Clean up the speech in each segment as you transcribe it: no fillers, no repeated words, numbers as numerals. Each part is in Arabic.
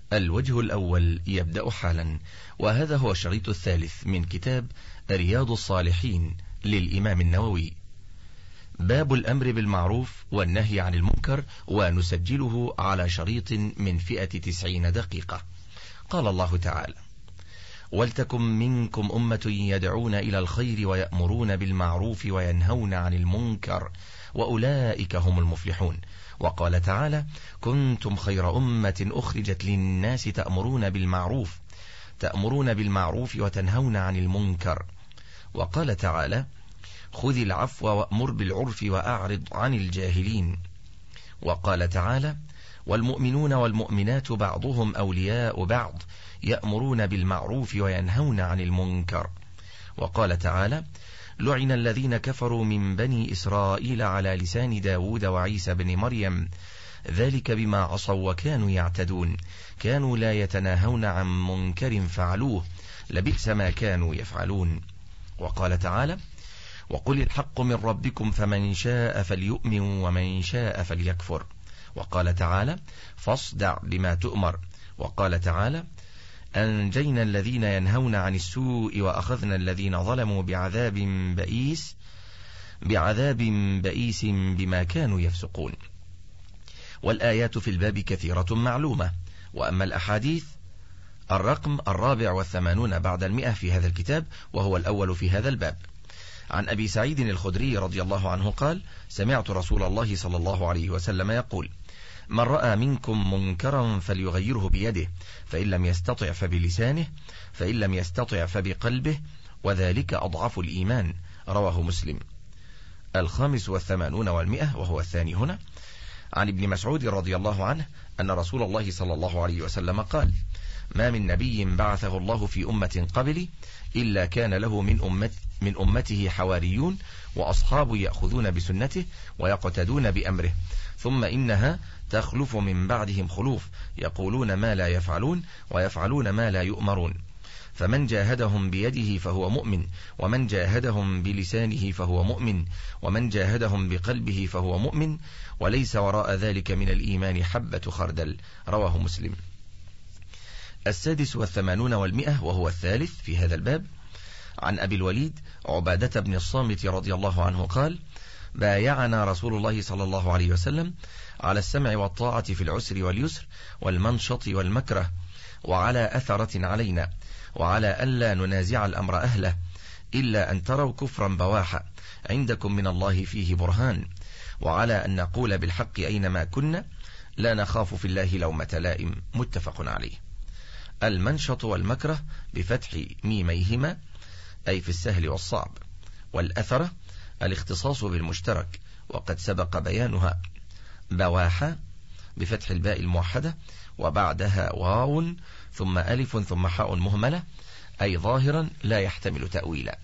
الوجه الأول يبدأ حالا، وهذا هو الشريط الثالث من كتاب رياض الصالحين للإمام النووي. باب الأمر بالمعروف والنهي عن المنكر، ونسجله على شريط من فئة 90 دقيقة. قال الله تعالى: ولتكن منكم أمة يدعون إلى الخير ويأمرون بالمعروف وينهون عن المنكر وأولئك هم المفلحون. وقال تعالى: كنتم خير أمة أخرجت للناس تأمرون بالمعروف وتنهون عن المنكر. وقال تعالى: خذ العفو وأمر بالعرف وأعرض عن الجاهلين. وقال تعالى: والمؤمنون والمؤمنات بعضهم أولياء بعض يأمرون بالمعروف وينهون عن المنكر. وقال تعالى: لعن الذين كفروا من بني إسرائيل على لسان داود وعيسى بن مريم ذلك بما عصوا وكانوا يعتدون كانوا لا يتناهون عن منكر فعلوه لبئس ما كانوا يفعلون. وقال تعالى: وقل الحق من ربكم فمن شاء فليؤمن ومن شاء فليكفر. وقال تعالى: فاصدع بما تؤمر. وقال تعالى: أنجينا الذين ينهون عن السوء وأخذنا الذين ظلموا بعذاب بئيس بما كانوا يفسقون. والآيات في الباب كثيرة معلومة. وأما الأحاديث الرقم 84 بعد 100 في هذا الكتاب، وهو الأول في هذا الباب. عن أبي سعيد الخدري رضي الله عنه قال: سمعت رسول الله صلى الله عليه وسلم يقول: من رأى منكم منكرا فليغيره بيده، فإن لم يستطع فبلسانه، فإن لم يستطع فبقلبه، وذلك أضعف الإيمان. رواه مسلم. 85 و100 وهو الثاني هنا. عن ابن مسعود رضي الله عنه أن رسول الله صلى الله عليه وسلم قال: ما من نبي بعثه الله في أمة قبلي إلا كان له من أمته حواريون وأصحاب يأخذون بسنته ويقتدون بأمره، ثم إنها تخلف من بعدهم خلوف يقولون ما لا يفعلون ويفعلون ما لا يؤمرون، فمن جاهدهم بيده فهو مؤمن، ومن جاهدهم بلسانه فهو مؤمن، ومن جاهدهم بقلبه فهو مؤمن، وليس وراء ذلك من الإيمان حبة خردل. رواه مسلم. 86 و100 وهو الثالث في هذا الباب. عن أبي الوليد عبادة بن الصامت رضي الله عنه قال: بايعنا رسول الله صلى الله عليه وسلم على السمع والطاعة في العسر واليسر والمنشط والمكره، وعلى أثرة علينا، وعلى ألا ننازع الأمر أهله إلا أن تروا كفرا بواحا عندكم من الله فيه برهان، وعلى أن نقول بالحق أينما كنا لا نخاف في الله لومة لائم. متفق عليه. المنشط والمكره بفتح ميميهما أي في السهل والصعب، والأثرة الاختصاص بالمشترك وقد سبق بيانها. بواحة بفتح الباء الموحدة وبعدها واو ثم ألف ثم حاء مهملة أي ظاهرا لا يحتمل تأويلا.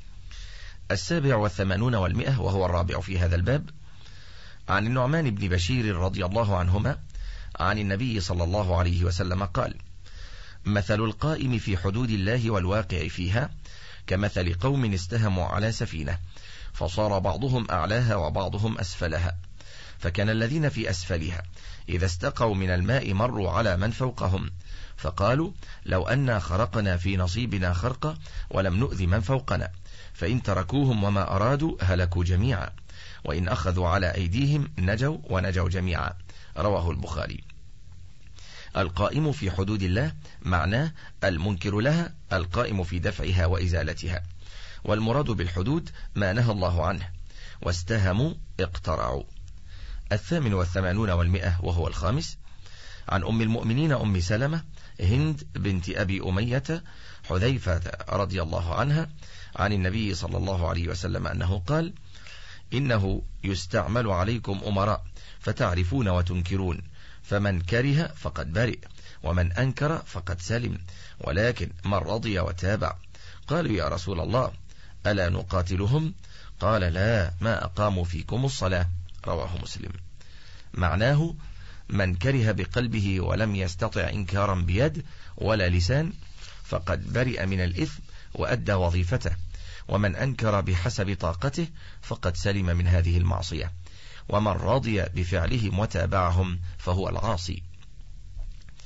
87 و100 وهو الرابع في هذا الباب. عن النعمان بن بشير رضي الله عنهما عن النبي صلى الله عليه وسلم قال: مثل القائم في حدود الله والواقع فيها كمثل قوم استهموا على سفينة فصار بعضهم أعلاها وبعضهم أسفلها، فكان الذين في أسفلها إذا استقوا من الماء مروا على من فوقهم فقالوا: لو أنا خرقنا في نصيبنا خرقة ولم نؤذي من فوقنا، فإن تركوهم وما أرادوا هلكوا جميعا، وإن أخذوا على أيديهم نجوا ونجوا جميعا. رواه البخاري. القائم في حدود الله معناه المنكر لها القائم في دفعها وإزالتها، والمراد بالحدود ما نهى الله عنه. واستهموا اقترعوا. 88 و100 وهو الخامس. عن أم المؤمنين أم سلمة هند بنت أبي أمية حذيفة رضي الله عنها عن النبي صلى الله عليه وسلم أنه قال: إنه يستعمل عليكم أمراء فتعرفون وتنكرون، فمن كره فقد برئ، ومن أنكر فقد سلم، ولكن من رضي وتابع. قالوا: يا رسول الله ألا نقاتلهم؟ قال: لا، ما أقاموا فيكم الصلاة. رواه مسلم. معناه من كره بقلبه ولم يستطع إنكارا بيد ولا لسان فقد برئ من الإثم وأدى وظيفته، ومن أنكر بحسب طاقته فقد سلم من هذه المعصية، ومن رضي بفعلهم وتابعهم فهو العاصي.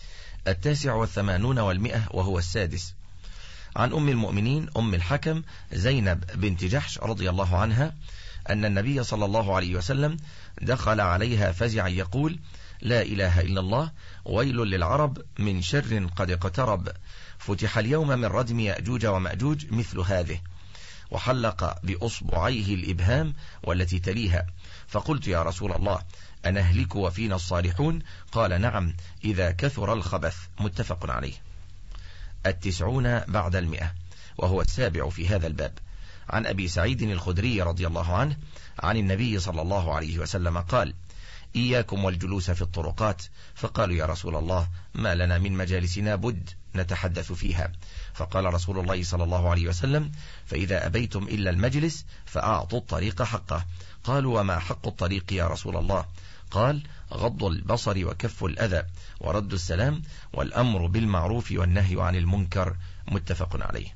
89 وهو السادس. عن أم المؤمنين أم الحكم زينب بنت جحش رضي الله عنها أن النبي صلى الله عليه وسلم دخل عليها فزعا يقول: لا إله إلا الله، ويل للعرب من شر قد اقترب، فتح اليوم من ردم يأجوج ومأجوج مثل هذه، وحلق بأصبعيه الإبهام والتي تليها. فقلت: يا رسول الله، أنهلك وفينا الصالحون؟ قال: نعم، إذا كثر الخبث. متفق عليه. 90 بعد 100 وهو السابع في هذا الباب. عن أبي سعيد الخدري رضي الله عنه عن النبي صلى الله عليه وسلم قال: إياكم والجلوس في الطرقات. فقالوا: يا رسول الله، ما لنا من مجالسنا بد نتحدث فيها. فقال رسول الله صلى الله عليه وسلم: فإذا أبيتم إلا المجلس فأعطوا الطريق حقه. قالوا: وما حق الطريق يا رسول الله؟ قال: غض البصر وكف الأذى ورد السلام والأمر بالمعروف والنهي عن المنكر. متفق عليه.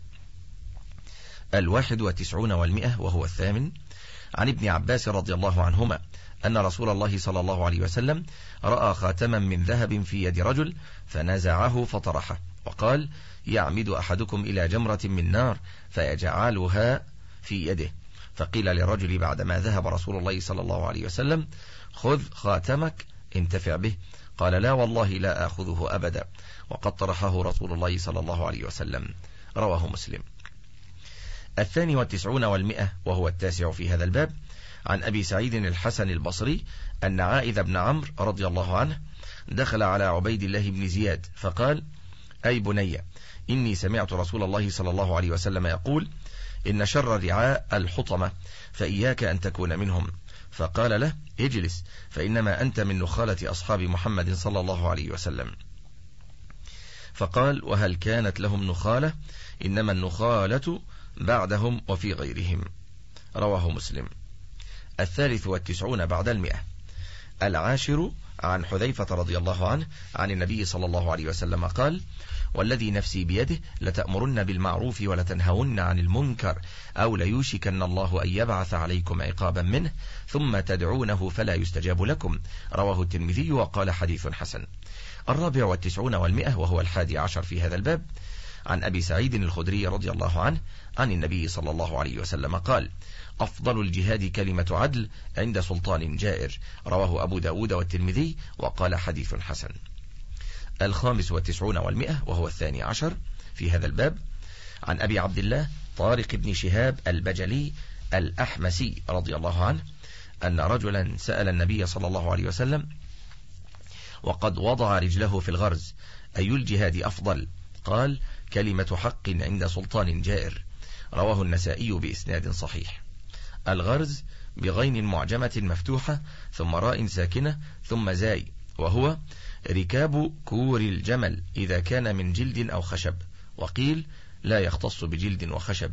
91 وهو الثامن. عن ابن عباس رضي الله عنهما أن رسول الله صلى الله عليه وسلم رأى خاتما من ذهب في يد رجل فنزعه فطرحه، وقال: يعمد أحدكم إلى جمرة من نار فيجعلها في يده. فقيل للرجل بعدما ذهب رسول الله صلى الله عليه وسلم: خذ خاتمك انتفع به. قال: لا والله لا آخذه أبدا، وقد طرحه رسول الله صلى الله عليه وسلم. رواه مسلم. 92 وهو التاسع في هذا الباب. عن أبي سعيد الحسن البصري أن عائذ بن عمرو رضي الله عنه دخل على عبيد الله بن زياد فقال: أي بني، إني سمعت رسول الله صلى الله عليه وسلم يقول: إن شر الرعاء الحطمة، فإياك أن تكون منهم. فقال له: اجلس، فإنما أنت من نخالة أصحاب محمد صلى الله عليه وسلم. فقال: وهل كانت لهم نخالة؟ إنما النخالة بعدهم وفي غيرهم. رواه مسلم. 93 بعد 100. العاشر. عن حذيفة رضي الله عنه عن النبي صلى الله عليه وسلم قال: والذي نفسي بيده لتأمرن بالمعروف ولتنهون عن المنكر، أو ليوشكن الله أن يبعث عليكم عقابا منه ثم تدعونه فلا يستجاب لكم. رواه الترمذي وقال: حديث حسن. 94 وهو 11 في هذا الباب. عن أبي سعيد الخدري رضي الله عنه عن النبي صلى الله عليه وسلم قال: أفضل الجهاد كلمة عدل عند سلطان جائر. رواه أبو داود والترمذي وقال: حديث حسن. 95 وهو 12 في هذا الباب. عن أبي عبد الله طارق بن شهاب البجلي الأحمسي رضي الله عنه أن رجلا سأل النبي صلى الله عليه وسلم وقد وضع رجله في الغرز: أي الجهاد أفضل؟ قال: كلمة حق عند سلطان جائر. رواه النسائي بإسناد صحيح. الغرز بغين معجمة مفتوحة ثم راء ساكنة ثم زاي، وهو ركاب كور الجمل إذا كان من جلد أو خشب، وقيل لا يختص بجلد وخشب.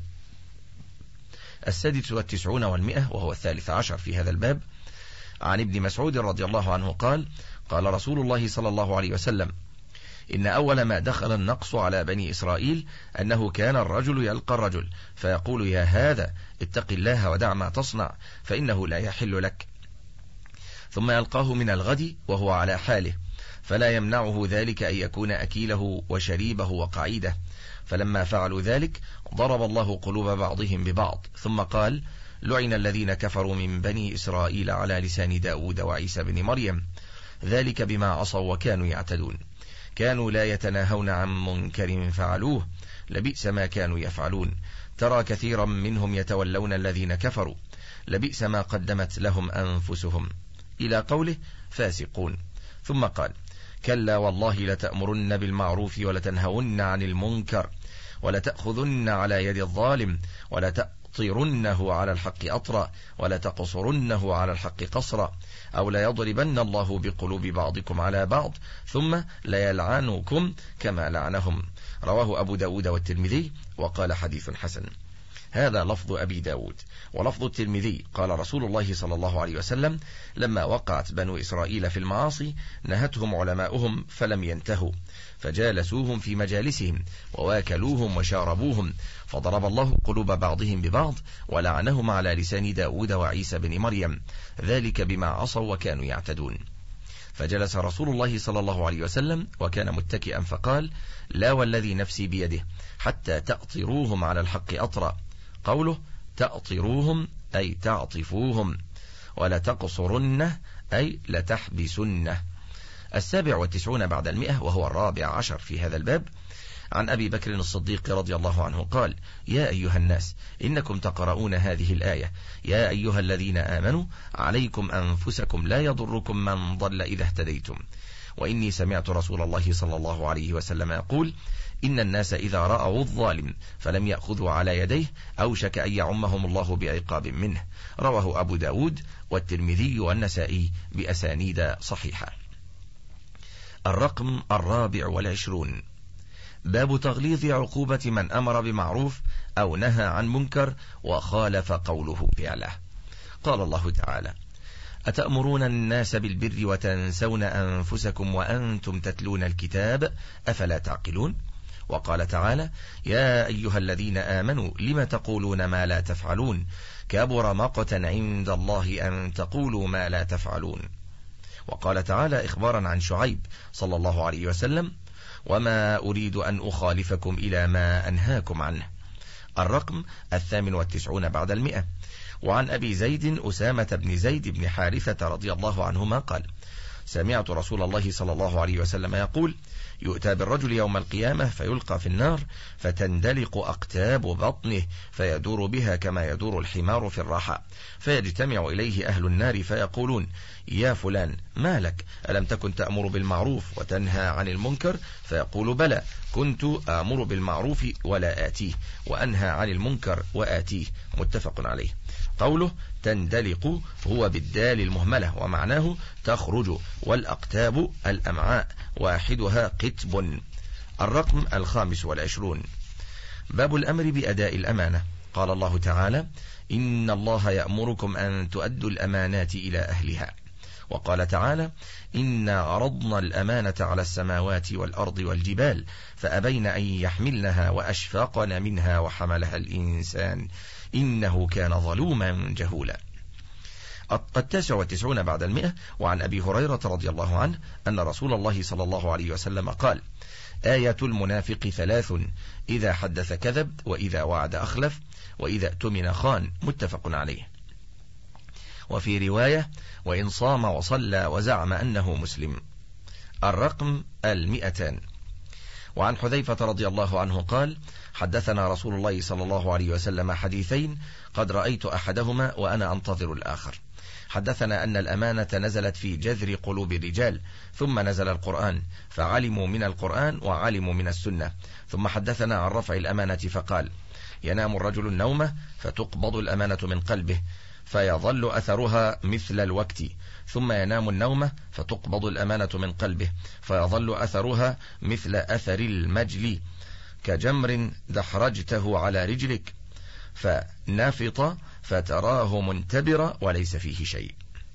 96 وهو 13 في هذا الباب. عن ابن مسعود رضي الله عنه قال: قال رسول الله صلى الله عليه وسلم: إن أول ما دخل النقص على بني إسرائيل أنه كان الرجل يلقى الرجل فيقول: يا هذا اتق الله ودع ما تصنع فإنه لا يحل لك، ثم يلقاه من الغد وهو على حاله، فلا يمنعه ذلك أن يكون أكيله وشريبه وقعيده. فلما فعلوا ذلك ضرب الله قلوب بعضهم ببعض، ثم قال: لعن الذين كفروا من بني إسرائيل على لسان داود وعيسى بن مريم، ذلك بما عصوا وكانوا يعتدون، كانوا لا يتناهون عن منكر فعلوه، لبئس ما كانوا يفعلون، ترى كثيرا منهم يتولون الذين كفروا، لبئس ما قدمت لهم أنفسهم، إلى قوله فاسقون. ثم قال: كلا والله لتأمرن بالمعروف ولتنهون عن المنكر ولتأخذن على يد الظالم ولتأطرنه على الحق أطرا ولتقصرنه على الحق قصرا، أو ليضربن الله بقلوب بعضكم على بعض ثم ليلعنكم كما لعنهم. رواه أبو داود والترمذي وقال: حديث حسن. هذا لفظ أبي داود. ولفظ الترمذي: قال رسول الله صلى الله عليه وسلم: لما وقعت بنو إسرائيل في المعاصي نهتهم علماؤهم فلم ينتهوا، فجالسوهم في مجالسهم وواكلوهم وشاربوهم، فضرب الله قلوب بعضهم ببعض ولعنهم على لسان داود وعيسى بن مريم، ذلك بما عصوا وكانوا يعتدون. فجلس رسول الله صلى الله عليه وسلم وكان متكئا فقال: لا والذي نفسي بيده حتى تأطروهم على الحق أطرا. قوله تأطروهم أي تعطفوهم، ولا تقصرنه أي لتحبسنه. 97 بعد 100 وهو 14 في هذا الباب. عن أبي بكر الصديق رضي الله عنه قال: يا أيها الناس إنكم تقرؤون هذه الآية: يا أيها الذين آمنوا عليكم أنفسكم لا يضركم من ضل إذا اهتديتم. وإني سمعت رسول الله صلى الله عليه وسلم يقول: إن الناس إذا رأوا الظالم فلم يأخذوا على يديه أوشك أن يعمهم الله بعقاب منه. رواه أبو داود والترمذي والنسائي بأسانيد صحيحة. الرقم 24 باب تغليظ عقوبة من أمر بمعروف أو نهى عن منكر وخالف قوله فعله. قال الله تعالى: أتأمرون الناس بالبر وتنسون أنفسكم وأنتم تتلون الكتاب أفلا تعقلون. وقال تعالى: يا أيها الذين آمنوا لم تقولون ما لا تفعلون كبر مقتا عند الله أن تقولوا ما لا تفعلون. وقال تعالى إخبارا عن شعيب صلى الله عليه وسلم: وما أريد أن أخالفكم إلى ما أنهاكم عنه. الرقم 98 بعد 100. وعن أبي زيد أسامة بن زيد بن حارثة رضي الله عنهما قال: سمعت رسول الله صلى الله عليه وسلم يقول: يؤتى بالرجل يوم القيامة فيلقى في النار فتندلق أقتاب بطنه فيدور بها كما يدور الحمار في الراحة، فيجتمع إليه أهل النار فيقولون: يا فلان ما لك؟ ألم تكن تأمر بالمعروف وتنهى عن المنكر؟ فيقول: بلى، كنت آمر بالمعروف ولا آتيه، وأنهى عن المنكر وآتيه. متفق عليه. قوله تندلق هو بالدال المهملة ومعناه تخرج، والأقتاب الأمعاء واحدها قتب. الرقم 25 باب الأمر بأداء الأمانة. قال الله تعالى: إن الله يأمركم أن تؤدوا الأمانات إلى أهلها. وقال تعالى: إنا عرضنا الأمانة على السماوات والأرض والجبال فأبين أن يحملنها وأشفقن منها وحملها الإنسان إنه كان ظلوما جهولا. 99 بعد 100. وعن أبي هريرة رضي الله عنه أن رسول الله صلى الله عليه وسلم قال: آية المنافق 3: إذا حدث كذب، وإذا وعد أخلف، وإذا اؤتمن خان. متفق عليه. وفي رواية: وإن صام وصلى وزعم أنه مسلم. الرقم 200. وعن حذيفة رضي الله عنه قال: حدثنا رسول الله صلى الله عليه وسلم حديثين قد رأيت أحدهما وأنا أنتظر الآخر. حدثنا أن الأمانة نزلت في جذر قلوب الرجال، ثم نزل القرآن فعلموا من القرآن وعلموا من السنة. ثم حدثنا عن رفع الأمانة فقال: ينام الرجل النومة فتقبض الأمانة من قلبه فيظل أثرها مثل الوقت، ثم ينام النومة فتقبض الأمانة من قلبه فيظل أثرها مثل أثر المجل كجمر دحرجته على رجلك فنافط فتراه منتبرا وليس فيه شيء.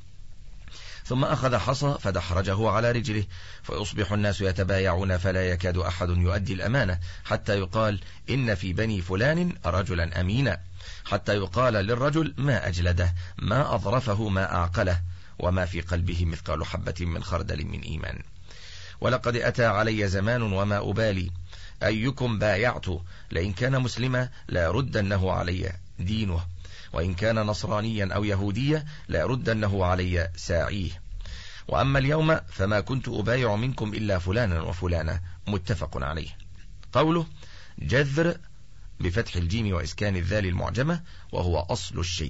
ثم أخذ حصى فدحرجه على رجله فيصبح الناس يتبايعون فلا يكاد أحد يؤدي الأمانة حتى يقال: إن في بني فلان رجلا أمينا، حتى يقال للرجل: ما أجلده، ما أظرفه، ما أعقله، وما في قلبه مثقال حبة من خردل من إيمان. ولقد أتى علي زمان وما أبالي أيكم بايعت، لئن كان مسلما لا يردنه علي دينه، وإن كان نصرانيا أو يهوديا لا يردنه علي ساعيه. وأما اليوم فما كنت أبايع منكم إلا فلانا وفلانا. متفق عليه. قوله جذر بفتح الجيم وإسكان الذال المعجمة وهو أصل الشيء،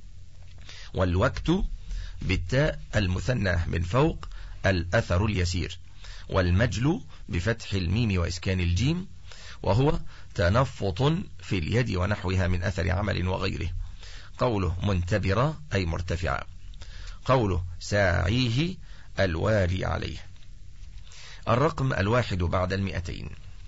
والوقت بالتاء المثنى من فوق الأثر اليسير، والمجل بفتح الميم وإسكان الجيم وهو تنفط في اليد ونحوها من أثر عمل وغيره. قوله منتبرة أي مرتفعة. قوله ساعيه الوالي عليه. الرقم 1 بعد 200.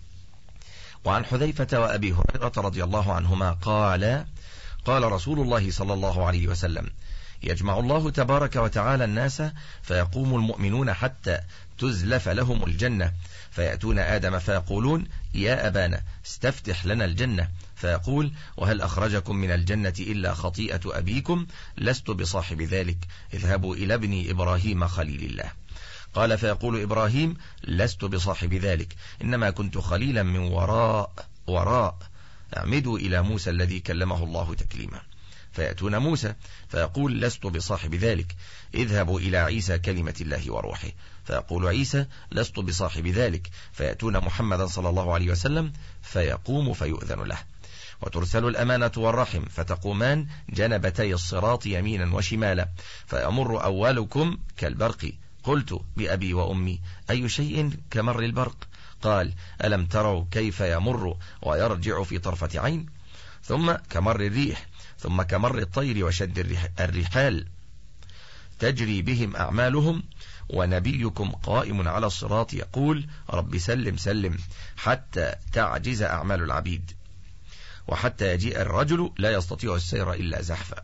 وعن حذيفة وأبي هريرة رضي الله عنهما قال: قال رسول الله صلى الله عليه وسلم: يجمع الله تبارك وتعالى الناس فيقوم المؤمنون حتى تزلف لهم الجنة، فيأتون آدم فيقولون: يا أبانا استفتح لنا الجنة، فيقول: وهل أخرجكم من الجنة إلا خطيئة أبيكم؟ لست بصاحب ذلك، اذهبوا إلى ابن إبراهيم خليل الله. قال فيقول إبراهيم لست بصاحب ذلك، إنما كنت خليلا من وراء اعمدوا إلى موسى الذي كلمه الله تكليما. فيأتون موسى فيقول لست بصاحب ذلك، اذهبوا إلى عيسى كلمة الله وروحه. فيقول عيسى لست بصاحب ذلك، فيأتون محمدا صلى الله عليه وسلم فيقوم فيؤذن له. وترسل الأمانة والرحم فتقومان جنبتي الصراط يمينا وشمالا، فيمر أولكم كالبرق. قلت بأبي وأمي أي شيء كمر البرق؟ قال ألم تروا كيف يمر ويرجع في طرفة عين؟ ثم كمر الريح، ثم كمر الطير وشد الرحال تجري بهم أعمالهم، ونبيكم قائم على الصراط يقول رب سلم سلم، حتى تعجز أعمال العبيد، وحتى يجيء الرجل لا يستطيع السير إلا زحفا.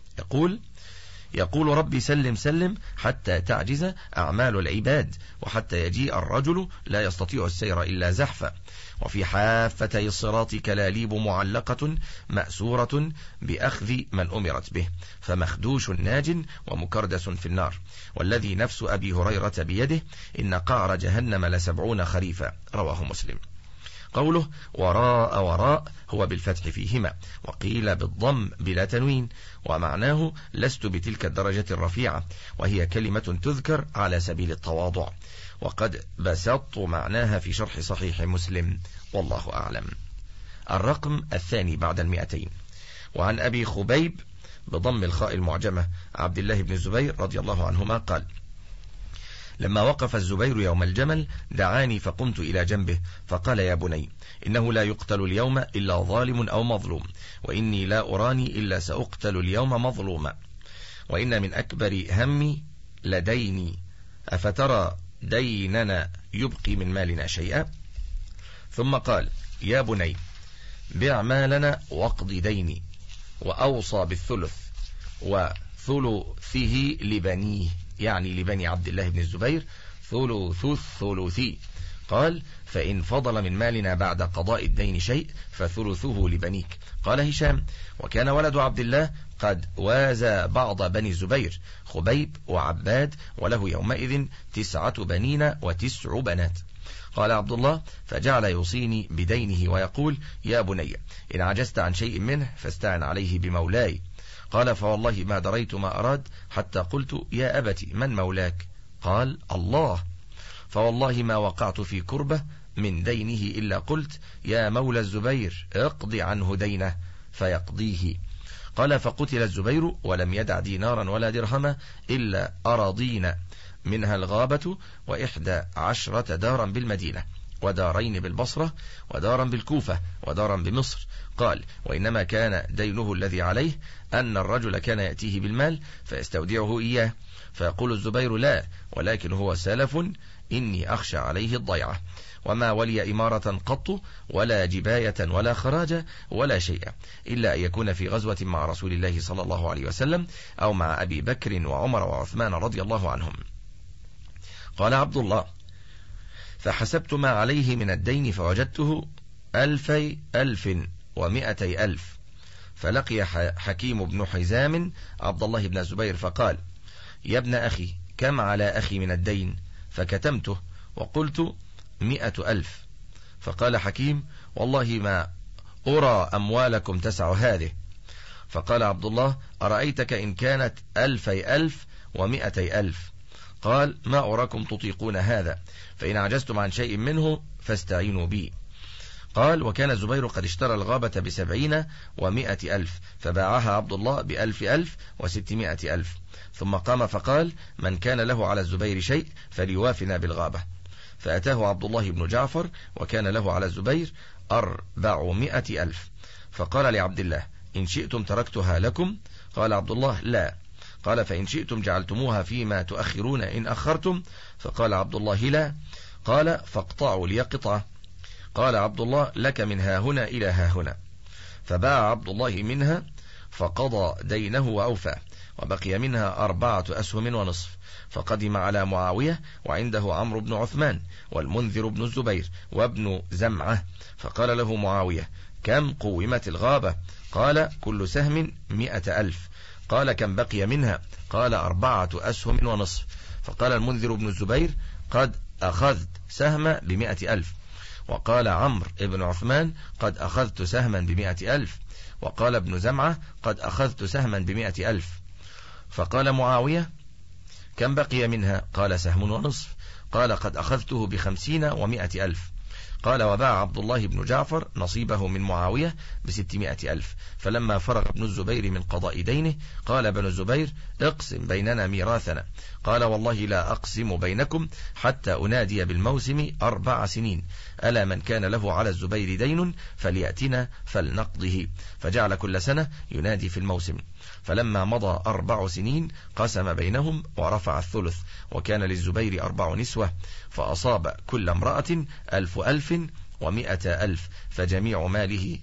يقول ربي سلم سلم حتى تعجز أعمال العباد، وحتى يجيء الرجل لا يستطيع السير إلا زحفا. وفي حافتي الصراط كلاليب معلقة مأسورة بأخذ من أمرت به، فمخدوش ناج ومكردس في النار، والذي نفس أبي هريرة بيده إن قعر جهنم ل70 خريفا. رواه مسلم. قوله وراء هو بالفتح فيهما، وقيل بالضم بلا تنوين، ومعناه لست بتلك الدرجة الرفيعة، وهي كلمة تذكر على سبيل التواضع، وقد بسطت معناها في شرح صحيح مسلم، والله أعلم. الرقم الثاني بعد 200. وعن أبي خبيب بضم الخاء المعجمة عبد الله بن الزبير رضي الله عنهما قال لما وقف الزبير يوم الجمل دعاني فقمت إلى جنبه فقال يا بني إنه لا يقتل اليوم إلا ظالم أو مظلوم، وإني لا أراني إلا سأقتل اليوم مظلوما، وإن من أكبر همي لديني، أفترى ديننا يبقي من مالنا شيئا؟ ثم قال يا بني بع مالنا واقض ديني، وأوصى بالثلث وثلثه لبنيه، يعني لبني عبد الله بن الزبير، ثلث الثلث. قال فإن فضل من مالنا بعد قضاء الدين شيء فثلثه لبنيك. قال هشام وكان ولد عبد الله قد وازى بعض بني الزبير خبيب وعباد، وله يومئذ 9 بنين و9 بنات. قال عبد الله فجعل يوصيني بدينه ويقول يا بني إن عجزت عن شيء منه فاستعن عليه بمولاي. قال فوالله ما دريت ما أراد حتى قلت يا أبت من مولاك؟ قال الله. فوالله ما وقعت في كربة من دينه إلا قلت يا مولى الزبير اقضي عنه دينه فيقضيه. قال فقتل الزبير ولم يدع دينارا ولا درهما إلا أراضين منها الغابة 11 دارا بالمدينة، ودارين بالبصرة، ودارا بالكوفة، ودارا بمصر. قال وإنما كان دينه الذي عليه أن الرجل كان يأتيه بالمال فيستودعه إياه، فيقول الزبير لا، ولكن هو سلف إني أخشى عليه الضيعة، وما ولي إمارة قط ولا جباية ولا خراج ولا شيء إلا أن يكون في غزوة مع رسول الله صلى الله عليه وسلم أو مع أبي بكر وعمر وعثمان رضي الله عنهم. قال عبد الله فحسبت ما عليه من الدين فوجدته 1,200 فلقي حكيم بن حزام عبد الله بن الزبير فقال يا ابن أخي كم على أخي من الدين؟ فكتمته وقلت 100,000. فقال حكيم والله ما أرى أموالكم تسع هذه. فقال عبد الله أرأيتك إن كانت 2,000 و200,000؟ قال ما أراكم تطيقون هذا، فإن عجزتم عن شيء منه فاستعينوا بي. قال وكان الزبير قد اشترى الغابة 70 و100,000 فباعها عبد الله ب1,000 و600,000. ثم قام فقال من كان له على الزبير شيء فليوافنا بالغابة. فأتاه عبد الله بن جعفر وكان له على الزبير 400,000. فقال لعبد الله إن شئتم تركتها لكم؟ قال عبد الله لا. قال فإن شئتم جعلتموها فيما تؤخرون إن أخرتم؟ فقال عبد الله لا. قال فاقطعوا لي قطعة. قال عبد الله لك من ها هنا إلى ها هنا. فباع عبد الله منها فقضى دينه وأوفى، وبقي منها 4 أسهم ونصف. فقدم على معاوية وعنده عمرو بن عثمان والمنذر بن الزبير وابن زمعة، فقال له معاوية كم قومت الغابة؟ قال كل سهم 100,000. قال كم بقي منها؟ قال 4 أسهم ونصف. فقال المنذر بن الزبير قد أخذت سهما ب100,000. وقال عمرو بن عثمان قد أخذت سهما ب100,000. وقال ابن زمعة قد أخذت سهما ب100,000. فقال معاوية كم بقي منها؟ قال سهم ونصف. قال قد أخذته ب50 و100,000. قال وباع عبد الله بن جعفر نصيبه من معاوية ب600,000. فلما فرغ ابن الزبير من قضاء دينه قال ابن الزبير اقسم بيننا ميراثنا. قال والله لا أقسم بينكم حتى أنادي بالموسم 4 سنين، ألا من كان له على الزبير دين فليأتنا فلنقضه. فجعل كل سنة ينادي في الموسم. فلما مضى 4 سنين قسم بينهم ورفع الثلث، وكان للزبير 4 نسوة، فأصاب كل امرأة 1,000 فجميع ماله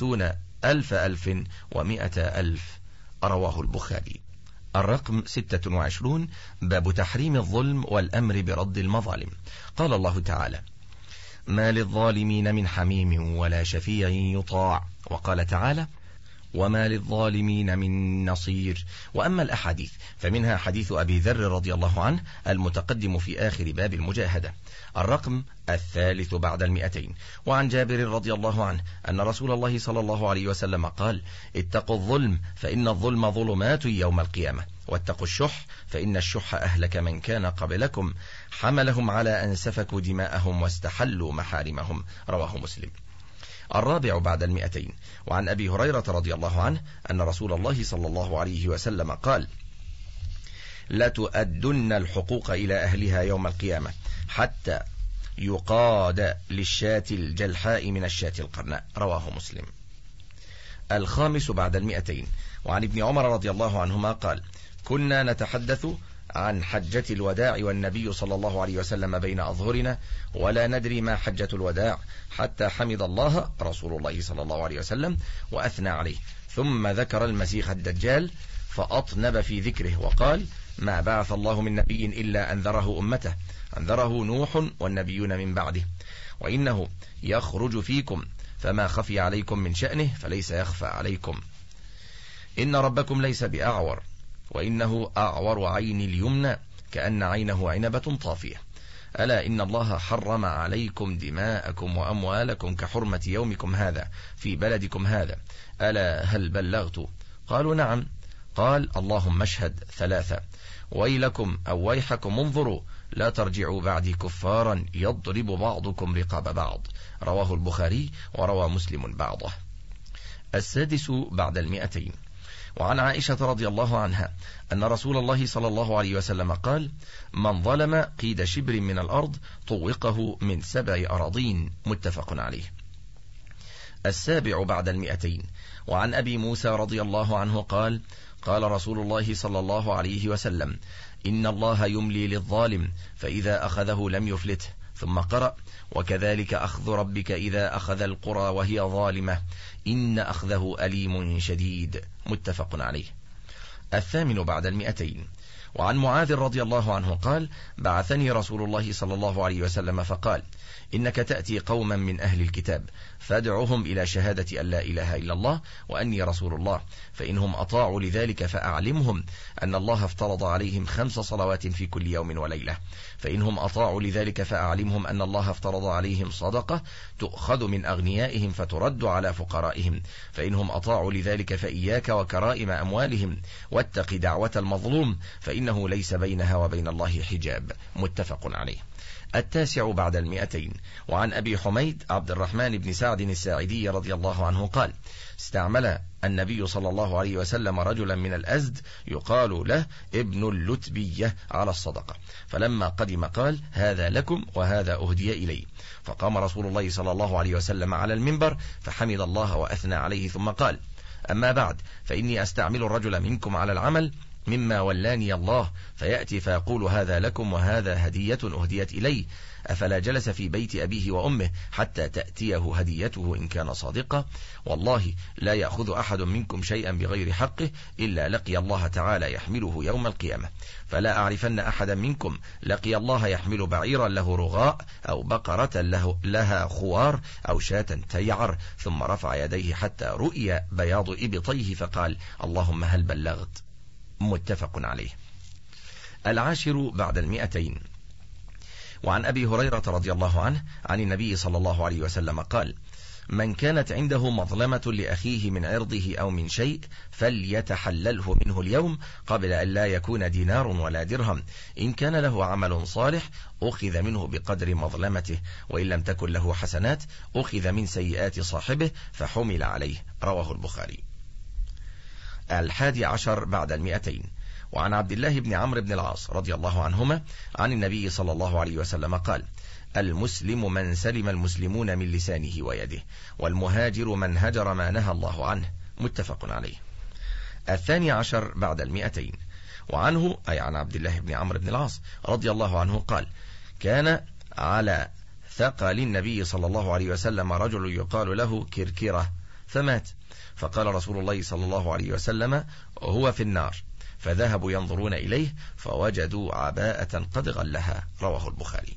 50,100,000. رواه البخاري. الرقم 26 باب تحريم الظلم والأمر برد المظالم. قال الله تعالى ما للظالمين من حميم ولا شفيع يطاع. وقال تعالى وما للظالمين من نصير. وأما الأحاديث فمنها حديث أبي ذر رضي الله عنه المتقدم في آخر باب المجاهدة، الرقم 3 بعد 200. وعن جابر رضي الله عنه أن رسول الله صلى الله عليه وسلم قال اتقوا الظلم فإن الظلم ظلمات يوم القيامة، واتقوا الشح فإن الشح أهلك من كان قبلكم حملهم على أن سفكوا دماءهم واستحلوا محارمهم. رواه مسلم. 4 بعد 200. وعن أبي هريرة رضي الله عنه أن رسول الله صلى الله عليه وسلم قال لتؤدن الحقوق إلى أهلها يوم القيامة حتى يقاد للشاة الجلحاء من الشاة القرناء. رواه مسلم. 5 بعد 200. وعن ابن عمر رضي الله عنهما قال كنا نتحدث عن حجة الوداع والنبي صلى الله عليه وسلم بين أظهرنا ولا ندري ما حجة الوداع حتى حمد الله رسول الله صلى الله عليه وسلم وأثنى عليه، ثم ذكر المسيح الدجال فأطنب في ذكره وقال ما بعث الله من نبي إلا أنذره أمته، أنذره نوح والنبيون من بعده، وإنه يخرج فيكم فما خفي عليكم من شأنه فليس يخفى عليكم، إن ربكم ليس بأعور وإنه أعور عين اليمنى كأن عينه عنبة طافية، ألا إن الله حرم عليكم دماءكم وأموالكم كحرمة يومكم هذا في بلدكم هذا، ألا هل بلغت؟ قالوا نعم. قال اللهم اشهد 3 ويلكم أو ويحكم انظروا لا ترجعوا بعدي كفارا يضرب بعضكم رقاب بعض. رواه البخاري وروى مسلم بعضه. 6 بعد 200. وعن عائشة رضي الله عنها أن رسول الله صلى الله عليه وسلم قال من ظلم قيد شبر من الأرض طوقه من 7 أراضين. متفق عليه. 7 بعد 200. وعن أبي موسى رضي الله عنه قال قال رسول الله صلى الله عليه وسلم إن الله يملي للظالم فإذا أخذه لم يفلته، ثم قرأ وكذلك أخذ ربك إذا أخذ القرى وهي ظالمة إن أخذه أليم شديد. متفق عليه. 8 بعد 200. وعن معاذ رضي الله عنه قال بعثني رسول الله صلى الله عليه وسلم فقال إنك تأتي قوما من أهل الكتاب فادعوهم إلى شهادة أن لا إله إلا الله وأني رسول الله، فإنهم أطاعوا لذلك فأعلمهم أن الله افترض عليهم 5 صلوات في كل يوم وليلة، فإنهم أطاعوا لذلك فأعلمهم أن الله افترض عليهم صدقة تؤخذ من أغنيائهم فترد على فقرائهم، فإنهم أطاعوا لذلك فإياك وكرائم أموالهم واتق دعوة المظلوم فإنه ليس بينها وبين الله حجاب. متفق عليه. 9 بعد 200. وعن أبي حميد عبد الرحمن بن سعد الساعدي رضي الله عنه قال استعمل النبي صلى الله عليه وسلم رجلا من الأزد يقال له ابن اللتبية على الصدقة، فلما قدم قال هذا لكم وهذا أهدي إلي، فقام رسول الله صلى الله عليه وسلم على المنبر فحمد الله وأثنى عليه ثم قال أما بعد فإني أستعمل الرجل منكم على العمل مما ولاني الله فيأتي فيقول هذا لكم وهذا هدية أهديت إلي، أفلا جلس في بيت أبيه وأمه حتى تأتيه هديته إن كان صادقا؟ والله لا يأخذ أحد منكم شيئا بغير حقه إلا لقي الله تعالى يحمله يوم القيامة، فلا أعرفن أحدا منكم لقي الله يحمل بعيرا له رغاء أو بقرة لها خوار أو شاة تيعر ثم رفع يديه حتى رؤي بياض إبطيه فقال اللهم هل بلغت؟ متفق عليه. العاشر بعد 200. وعن أبي هريرة رضي الله عنه عن النبي صلى الله عليه وسلم قال: من كانت عنده مظلمة لأخيه من عرضه أو من شيء فليتحلله منه اليوم قبل أن لا يكون دينار ولا درهم. إن كان له عمل صالح أخذ منه بقدر مظلمته، وإن لم تكن له حسنات أخذ من سيئات صاحبه فحمل عليه. رواه البخاري. 11 بعد 200. وعن عبد الله بن عمرو بن العاص رضي الله عنهما عن النبي صلى الله عليه وسلم قال: المسلم من سلم المسلمون من لسانه ويده، والمهاجر من هجر ما نهى الله عنه. متفق عليه. 12 بعد 200. وعنه أي عن عبد الله بن عمرو بن العاص رضي الله عنه قال: كان على ثقل النبي صلى الله عليه وسلم رجل يقال له كركرة فمات، فقال رسول الله صلى الله عليه وسلم: هو في النار. فذهبوا ينظرون إليه فوجدوا عباءة قد غلها. رواه البخاري.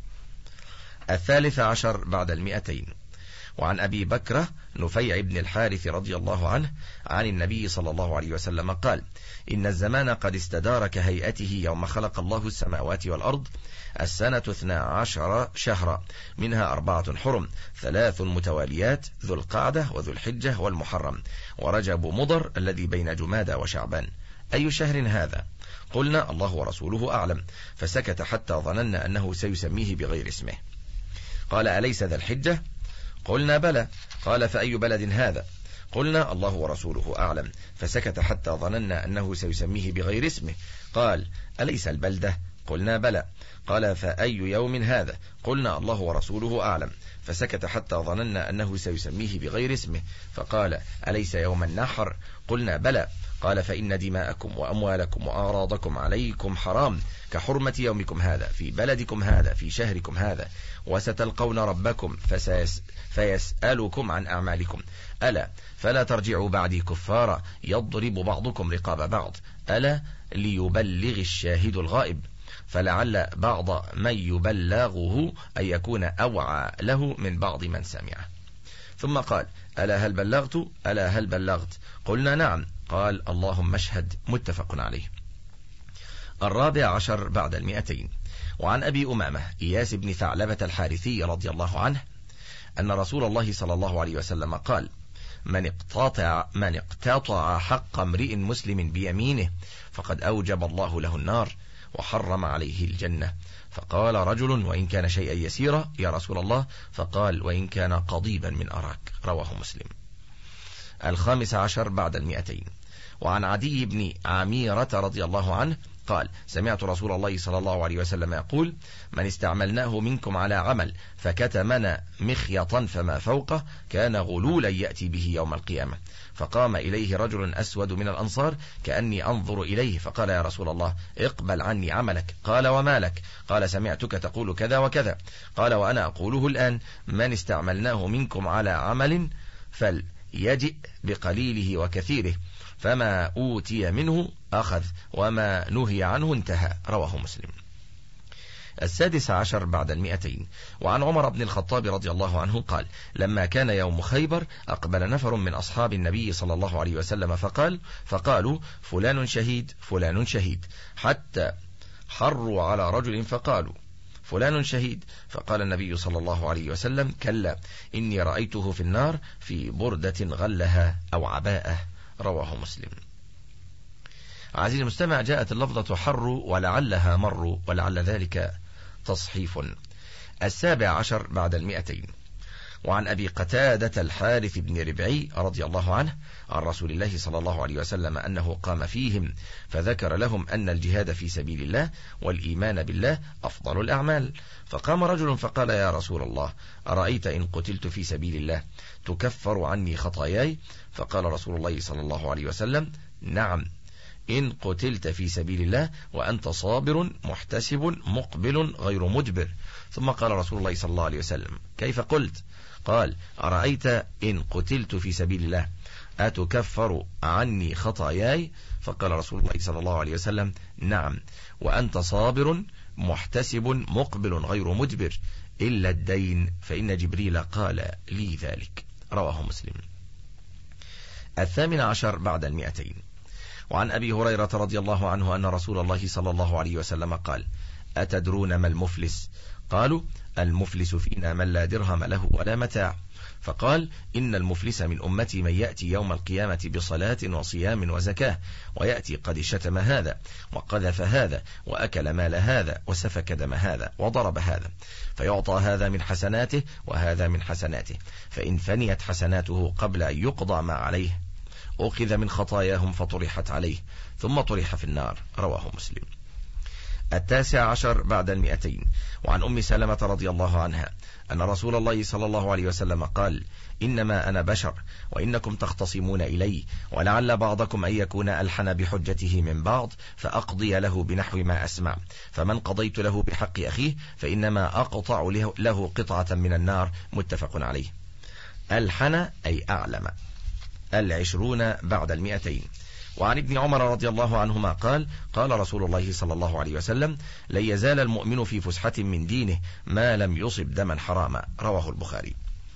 13 بعد 200. وعن أبي بكرة نفيع بن الحارث رضي الله عنه عن النبي صلى الله عليه وسلم قال: إن الزمان قد استدار كهيئته يوم خلق الله السماوات والأرض. السنة 12 شهرا، منها 4 حرم، 3 متواليات، ذو القعدة وذو الحجة والمحرم، ورجب مضر الذي بين جمادى وشعبان. أي شهر هذا؟ قلنا: الله ورسوله أعلم. فسكت حتى ظننا أنه سيسميه بغير اسمه. قال: أليس ذا الحجة؟ قلنا: بلى. قال: فأي بلد هذا؟ قلنا: الله ورسوله أعلم. فسكت حتى ظننا أنه سيسميه بغير اسمه. قال: أليس البلدة؟ قلنا: بلى. قال: فأي يوم هذا؟ قلنا: الله ورسوله أعلم. فسكت حتى ظننا أنه سيسميه بغير اسمه. فقال: أليس يوم النحر؟ قلنا: بلى. قال: فإن دماءكم وأموالكم وأعراضكم عليكم حرام كحرمة يومكم هذا في بلدكم هذا في شهركم هذا، وستلقون ربكم فيسألكم عن أعمالكم. ألا فلا ترجعوا بعدي كفارا يضرب بعضكم رقاب بعض. ألا ليبلغ الشاهد الغائب، فلعل بعض من يبلغه أن يكون أوعى له من بعض من سمعه. ثم قال: ألا هل بلغت؟ ألا هل بلغت؟ قلنا: نعم. قال: اللهم اشهد. متفق عليه. 14 بعد 200. وعن أبي أمامة إياس بن ثعلبة الحارثي رضي الله عنه أن رسول الله صلى الله عليه وسلم قال: من اقتطع حق امرئ مسلم بيمينه فقد أوجب الله له النار وحرم عليه الجنة. فقال رجل: وإن كان شيئا يسيرا يا رسول الله؟ فقال: وإن كان قضيبا من أراك. رواه مسلم. 15 بعد 200. وعن عدي بن عميرة رضي الله عنه قال: سمعت رسول الله صلى الله عليه وسلم يقول: من استعملناه منكم على عمل فكتمنا مخيطا فما فوقه كان غلولا يأتي به يوم القيامة. فقام إليه رجل أسود من الأنصار كأني أنظر إليه فقال: يا رسول الله اقبل عني عملك. قال: وما لك؟ قال: سمعتك تقول كذا وكذا. قال: وأنا أقوله الآن: من استعملناه منكم على عمل فليجئ بقليله وكثيره، فما أوتي منه أخذ وما نهي عنه انتهى. رواه مسلم. 16 بعد 200. وعن عمر بن الخطاب رضي الله عنه قال: لما كان يوم خيبر أقبل نفر من أصحاب النبي صلى الله عليه وسلم فقالوا: فلان شهيد فلان شهيد، حتى حروا على رجل فقالوا: فلان شهيد. فقال النبي صلى الله عليه وسلم: كلا، إني رأيته في النار في بردة غلها أو عباءة. رواه مسلم. عزيزي المستمع، جاءت اللفظة حروا ولعلها مروا، ولعل ذلك تصحيف. 17 بعد 200. وعن أبي قتادة الحارث بن ربعي رضي الله عنه عن رسول الله صلى الله عليه وسلم أنه قام فيهم فذكر لهم أن الجهاد في سبيل الله والإيمان بالله أفضل الأعمال. فقام رجل فقال: يا رسول الله، أرأيت إن قتلت في سبيل الله تكفر عني خطاياي؟ فقال رسول الله صلى الله عليه وسلم: نعم، إن قتلت في سبيل الله وأنت صابر محتسب مقبل غير مدبر. ثم قال رسول الله صلى الله عليه وسلم: كيف قلت؟ قال: أرأيت إن قتلت في سبيل الله أتكفر عني خطاياي؟ فقال رسول الله صلى الله عليه وسلم: نعم، وأنت صابر محتسب مقبل غير مدبر إلا الدين فإن جبريل قال لي ذلك. رواه مسلم. 18 بعد 200. وعن أبي هريرة رضي الله عنه أن رسول الله صلى الله عليه وسلم قال: أتدرون ما المفلس؟ قالوا: المفلس فينا من لا درهم له ولا متاع. فقال: إن المفلس من أمتي من يأتي يوم القيامة بصلاة وصيام وزكاة، ويأتي قد شتم هذا وقذف هذا وأكل مال هذا وسفك دم هذا وضرب هذا، فيعطى هذا من حسناته وهذا من حسناته، فإن فنيت حسناته قبل أن يقضى ما عليه أخذ من خطاياهم فطرحت عليه ثم طرح في النار. رواه مسلم. 19 بعد 200. وعن أم سلمة رضي الله عنها أن رسول الله صلى الله عليه وسلم قال: إنما أنا بشر وإنكم تختصمون إلي، ولعل بعضكم أن يكون ألحن بحجته من بعض، فأقضي له بنحو ما أسمع، فمن قضيت له بحق أخيه فإنما أقطع له قطعة من النار. متفق عليه. ألحن أي أعلم. 20 بعد 200. وعن ابن عمر رضي الله عنهما قال: قال رسول الله صلى الله عليه وسلم: لن يزال المؤمن في فسحة من دينه ما لم يصب دما حراما. رواه البخاري.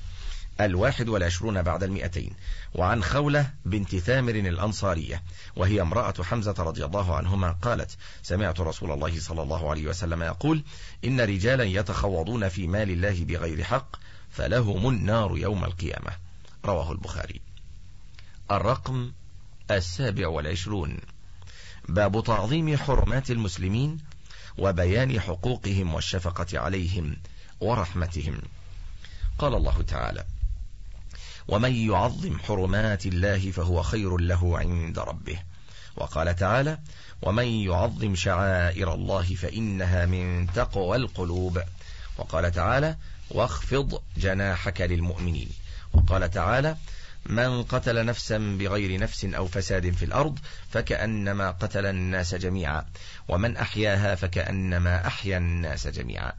21 بعد 200. وعن خولة بنت ثامر الأنصارية وهي امرأة حمزة رضي الله عنهما قالت: سمعت رسول الله صلى الله عليه وسلم يقول: إن رجالا يتخوضون في مال الله بغير حق فلهم النار يوم القيامة. رواه البخاري. الرقم 27. باب تعظيم حرمات المسلمين وبيان حقوقهم والشفقة عليهم ورحمتهم. قال الله تعالى: ومن يعظم حرمات الله فهو خير له عند ربه. وقال تعالى: ومن يعظم شعائر الله فإنها من تقوى القلوب. وقال تعالى: واخفض جناحك للمؤمنين. وقال تعالى: من قتل نفسا بغير نفس أو فساد في الأرض فكأنما قتل الناس جميعا، ومن أحياها فكأنما أحيا الناس جميعا.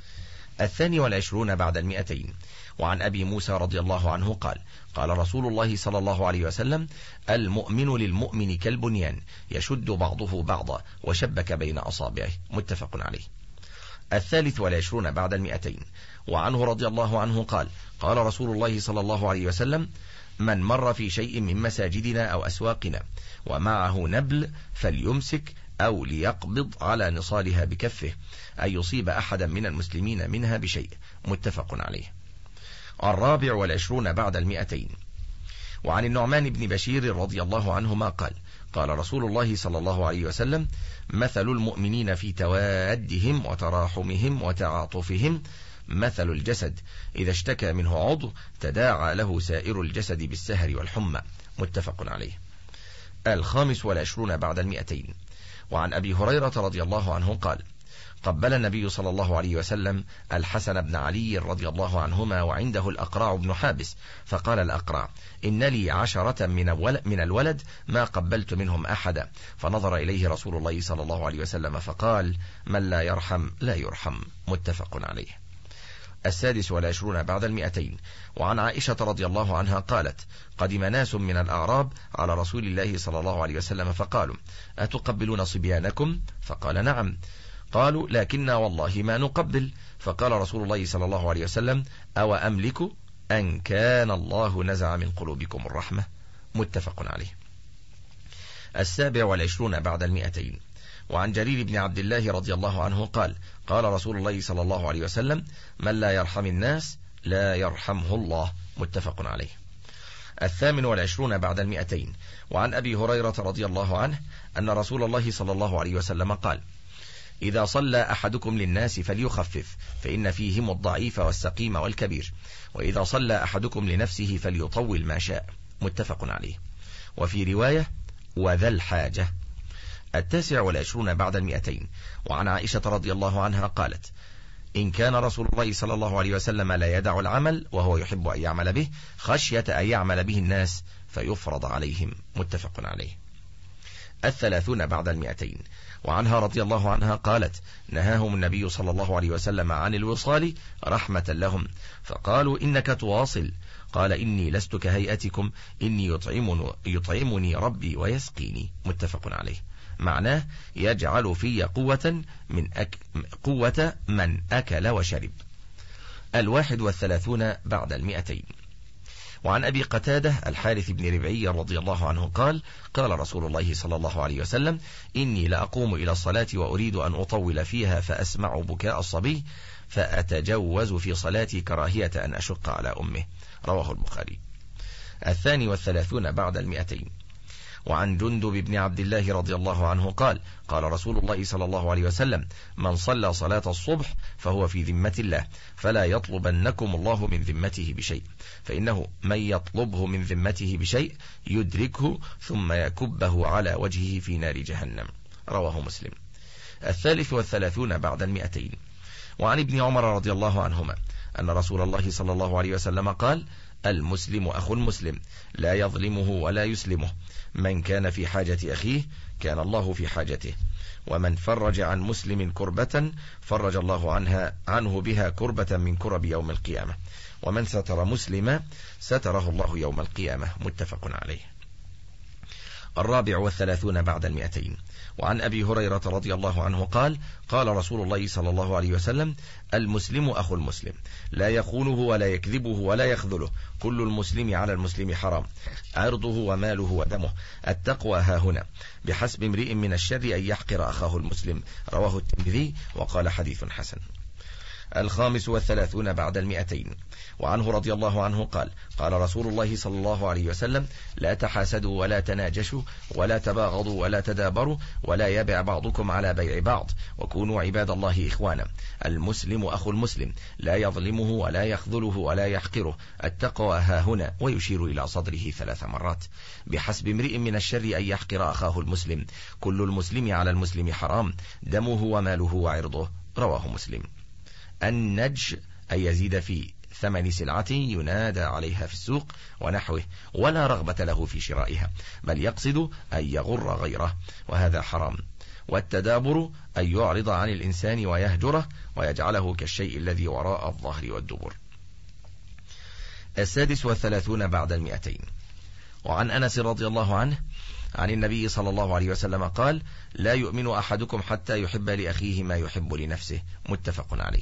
22 بعد 200. وعن أبي موسى رضي الله عنه قال: قال رسول الله صلى الله عليه وسلم: المؤمن للمؤمن كالبنيان يشد بعضه بعضا وشبك بين أصابعه. متفق عليه. 23 بعد 200. وعنه رضي الله عنه قال: قال رسول الله صلى الله عليه وسلم: من مر في شيء من مساجدنا أو أسواقنا ومعه نبل فليمسك أو ليقبض على نصالها بكفه أن يصيب أحدا من المسلمين منها بشيء. متفق عليه. 24 بعد 200. وعن النعمان بن بشير رضي الله عنهما قال: قال رسول الله صلى الله عليه وسلم: مثل المؤمنين في توادهم وتراحمهم وتعاطفهم مثل الجسد إذا اشتكى منه عضو تداعى له سائر الجسد بالسهر والحمى. متفق عليه. 25 بعد 200. وعن أبي هريرة رضي الله عنه قال: قبل النبي صلى الله عليه وسلم الحسن بن علي رضي الله عنهما وعنده الأقرع بن حابس، فقال الأقرع: إن لي 10 من الولد ما قبلت منهم أحدا. فنظر إليه رسول الله صلى الله عليه وسلم فقال: من لا يرحم لا يرحم. متفق عليه. 26 بعد 200. وعن عائشة رضي الله عنها قالت: قدم ناس من الأعراب على رسول الله صلى الله عليه وسلم فقالوا: أتقبلون صبيانكم؟ فقال: نعم. قالوا: لكننا والله ما نقبل. فقال رسول الله صلى الله عليه وسلم: أو أملك أن كان الله نزع من قلوبكم الرحمة. متفق عليه. 27 بعد 200. وعن جرير بن عبد الله رضي الله عنه قال: قال رسول الله صلى الله عليه وسلم: من لا يرحم الناس لا يرحمه الله. متفق عليه. 28 بعد 200. وعن أبي هريرة رضي الله عنه أن رسول الله صلى الله عليه وسلم قال: إذا صلى أحدكم للناس فليخفف، فإن فيهم الضعيف والسقيم والكبير، وإذا صلى أحدكم لنفسه فليطول ما شاء. متفق عليه. وفي رواية: وذا الحاجة. 29 بعد 200. وعن عائشة رضي الله عنها قالت: إن كان رسول الله صلى الله عليه وسلم لا يدع العمل وهو يحب أن يعمل به خشية أن يعمل به الناس فيفرض عليهم. متفق عليه. 30 بعد 200. وعنها رضي الله عنها قالت: نهاهم النبي صلى الله عليه وسلم عن الوصال رحمة لهم، فقالوا: إنك تواصل. قال: إني لست كهيئتكم، إني يطعمني ربي ويسقيني. متفق عليه. معناه: يجعل في قوة من أكل وشرب. 31 بعد 200. وعن أبي قتادة الحارث بن ربعي رضي الله عنه قال: قال رسول الله صلى الله عليه وسلم: إني لأقوم إلى الصلاة وأريد أن أطول فيها فأسمع بكاء الصبي فأتجوز في صلاتي كراهية أن أشق على أمه. رواه البخاري. 32 بعد 200. وعن جندب بن عبد الله رضي الله عنه قال: قال رسول الله صلى الله عليه وسلم: من صلى صلاة الصبح فهو في ذمة الله، فلا يطلبنكم الله من ذمته بشيء، فإنه من يطلبه من ذمته بشيء يدركه ثم يكبه على وجهه في نار جهنم. رواه مسلم. 33 بعد 200. وعن ابن عمر رضي الله عنهما أن رسول الله صلى الله عليه وسلم قال: المسلم أخو المسلم لا يظلمه ولا يسلمه، من كان في حاجة أخيه كان الله في حاجته، ومن فرج عن مسلم كربة فرج الله عنه بها كربة من كرب يوم القيامة، ومن ستر مسلما ستره الله يوم القيامة. متفق عليه. 34 بعد 200. وعن أبي هريرة رضي الله عنه قال: قال رسول الله صلى الله عليه وسلم: المسلم أخو المسلم لا يخونه ولا يكذبه ولا يخذله، كل المسلم على المسلم حرام، عرضه وماله ودمه، التقوى هاهنا، بحسب امرئ من الشر أن يحقر أخاه المسلم. رواه الترمذي وقال حديث حسن. 35 بعد 200. وعنه رضي الله عنه قال: قال رسول الله صلى الله عليه وسلم: لا تحاسدوا ولا تناجشوا ولا تباغضوا ولا تدابروا ولا يبع بعضكم على بيع بعض، وكونوا عباد الله إخوانا، المسلم أخو المسلم لا يظلمه ولا يخذله ولا يحقره، التقوى هاهنا، ويشير إلى صدره 3 مرات، بحسب امرئ من الشر أن يحقر أخاه المسلم، كل المسلم على المسلم حرام، دمه وماله وعرضه. رواه مسلم. النجش أن يزيد في ثمن سلعة ينادى عليها في السوق ونحوه، ولا رغبة له في شرائها، بل يقصد أن يغر غيره، وهذا حرام. والتدابر أن يعرض عن الإنسان ويهجره ويجعله كالشيء الذي وراء الظهر والدبر. 36 بعد 200. وعن أنس رضي الله عنه عن النبي صلى الله عليه وسلم قال: لا يؤمن أحدكم حتى يحب لأخيه ما يحب لنفسه. متفق عليه.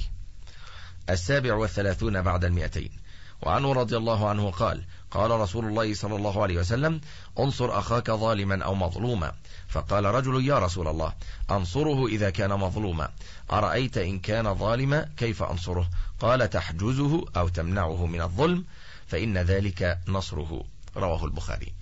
37 بعد 200. وعنه رضي الله عنه قال: قال رسول الله صلى الله عليه وسلم: انصر أخاك ظالما أو مظلوما. فقال رجل: يا رسول الله، أنصره إذا كان مظلوما، أرأيت إن كان ظالما كيف أنصره؟ قال: تحجزه أو تمنعه من الظلم، فإن ذلك نصره. رواه البخاري.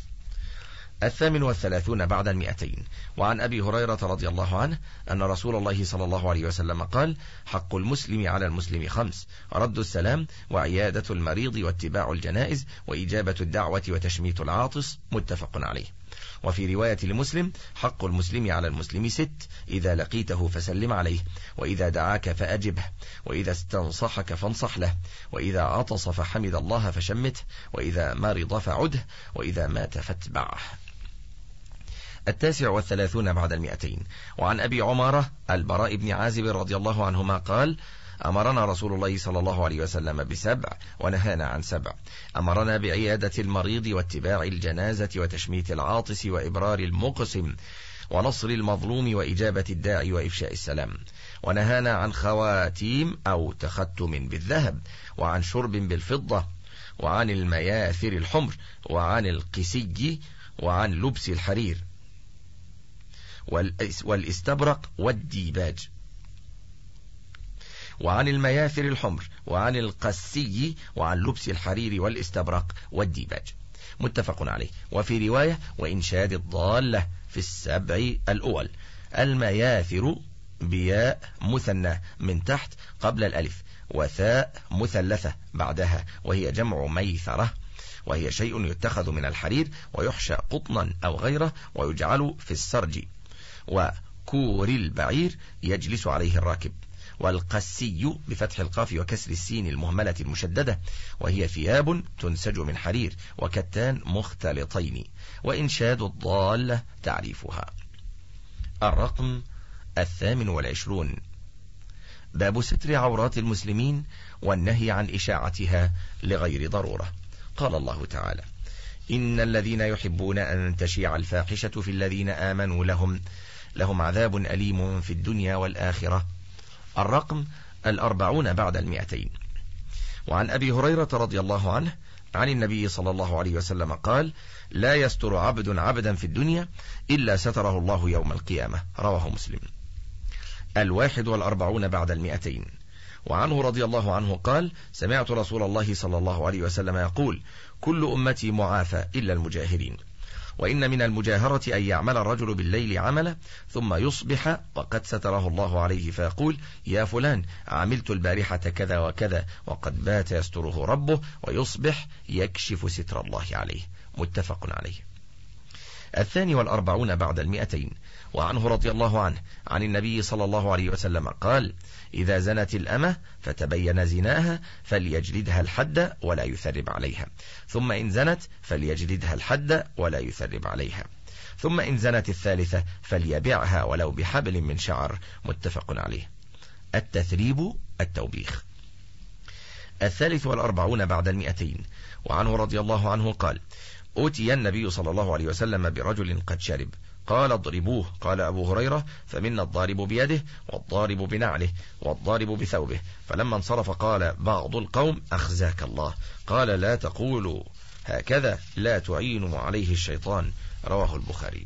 38 بعد 200. وعن أبي هريرة رضي الله عنه أن رسول الله صلى الله عليه وسلم قال: حق المسلم على المسلم 5: رد السلام، وعيادة المريض، واتباع الجنائز، وإجابة الدعوة، وتشميت العاطس. متفق عليه. وفي رواية لمسلم: حق المسلم على المسلم 6: إذا لقيته فسلم عليه، وإذا دعاك فأجبه، وإذا استنصحك فانصح له، وإذا عطس فحمد الله فشمته، وإذا مرض فعده، وإذا مات فاتبعه. 39 بعد 200. وعن أبي عمارة البراء بن عازب رضي الله عنهما قال: أمرنا رسول الله صلى الله عليه وسلم ب7 ونهانا عن 7: أمرنا بعيادة المريض، واتباع الجنازة، وتشميت العاطس، وإبرار المقسم، ونصر المظلوم، وإجابة الداعي، وإفشاء السلام. ونهانا عن خواتيم أو تختم بالذهب، وعن شرب بالفضة، وعن المياثر الحمر، وعن القسي، وعن لبس الحرير والاستبرق والديباج. وعن المياثر الحمر، وعن القسي، وعن لبس الحرير والاستبرق والديباج. متفق عليه. وفي رواية: وإنشاد الضالة في 7 الأول. المياثر بياء مثنى من تحت قبل الألف، وثاء مثلثة بعدها، وهي جمع ميثرة، وهي شيء يتخذ من الحرير ويحشى قطنا أو غيره ويجعل في السرج. وكور البعير يجلس عليه الراكب. والقسي بفتح القاف وكسر السين المهملة المشددة، وهي ثياب تنسج من حرير وكتان مختلطين. وإنشاد الضالة تعريفها. الرقم 28. باب ستر عورات المسلمين والنهي عن إشاعتها لغير ضرورة. قال الله تعالى: إن الذين يحبون أن تشيع الفاحشة في الذين آمنوا لهم عذاب أليم في الدنيا والآخرة. الرقم 40 بعد 200. وعن أبي هريرة رضي الله عنه عن النبي صلى الله عليه وسلم قال: لا يستر عبد عبدا في الدنيا إلا ستره الله يوم القيامة. رواه مسلم. 41 بعد 200. وعنه رضي الله عنه قال: سمعت رسول الله صلى الله عليه وسلم يقول: كل أمتي معافى إلا المجاهرين، وإن من المجاهرة أن يعمل الرجل بالليل عملا ثم يصبح وقد ستره الله عليه فيقول: يا فلان عملت البارحة كذا وكذا، وقد بات يستره ربه، ويصبح يكشف ستر الله عليه. متفق عليه. 42 بعد 200. وعنه رضي الله عنه عن النبي صلى الله عليه وسلم قال: إذا زنت الأمة فتبين زناها فليجلدها الحد ولا يثرب عليها، ثم إن زنت فليجلدها الحد ولا يثرب عليها، ثم إن زنت الثالثة فليبيعها ولو بحبل من شعر. متفق عليه. التثريب التوبيخ. 43 بعد 200. وعنه رضي الله عنه قال: أوتي النبي صلى الله عليه وسلم برجل قد شرب، قال: اضربوه. قال أبو هريرة: فمنا الضارب بيده، والضارب بنعله، والضارب بثوبه. فلما انصرف قال بعض القوم: أخزاك الله. قال: لا تقولوا هكذا، لا تعينوا عليه الشيطان. رواه البخاري.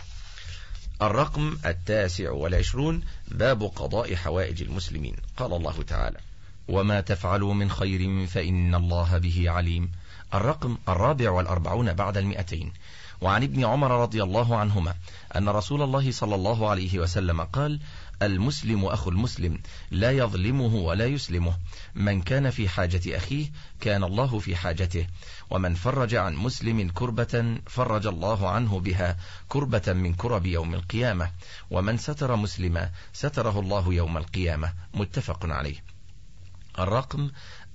الرقم 29 باب قضاء حوائج المسلمين. قال الله تعالى: وما تفعلوا من خير فإن الله به عليم. الرقم 44 بعد 200. وعن ابن عمر رضي الله عنهما أن رسول الله صلى الله عليه وسلم قال: المسلم أخو المسلم، لا يظلمه ولا يسلمه، من كان في حاجة أخيه كان الله في حاجته، ومن فرج عن مسلم كربة فرج الله عنه بها كربة من كرب يوم القيامة، ومن ستر مسلما ستره الله يوم القيامة. متفق عليه. الرقم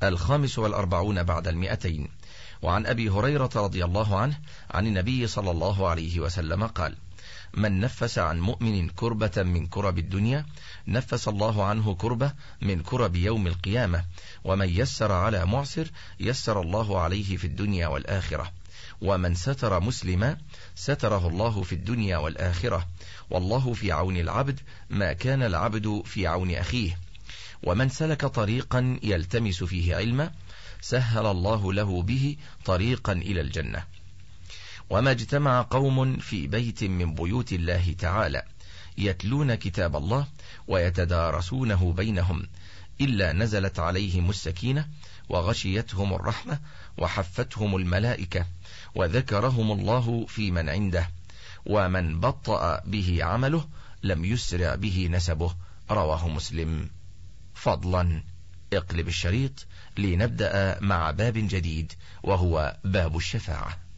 45 بعد 200. وعن أبي هريرة رضي الله عنه عن النبي صلى الله عليه وسلم قال: من نفس عن مؤمن كربة من كرب الدنيا نفس الله عنه كربة من كرب يوم القيامة، ومن يسر على معسر يسر الله عليه في الدنيا والآخرة، ومن ستر مسلما ستره الله في الدنيا والآخرة، والله في عون العبد ما كان العبد في عون أخيه، ومن سلك طريقا يلتمس فيه علما سهل الله له به طريقا إلى الجنة. وما اجتمع قوم في بيت من بيوت الله تعالى يتلون كتاب الله ويتدارسونه بينهم إلا نزلت عليهم السكينة وغشيتهم الرحمة وحفتهم الملائكة وذكرهم الله في من عنده، ومن بطأ به عمله لم يسرع به نسبه. رواه مسلم. فضلا اقلب الشريط لنبدأ مع باب جديد وهو باب الشفاعة.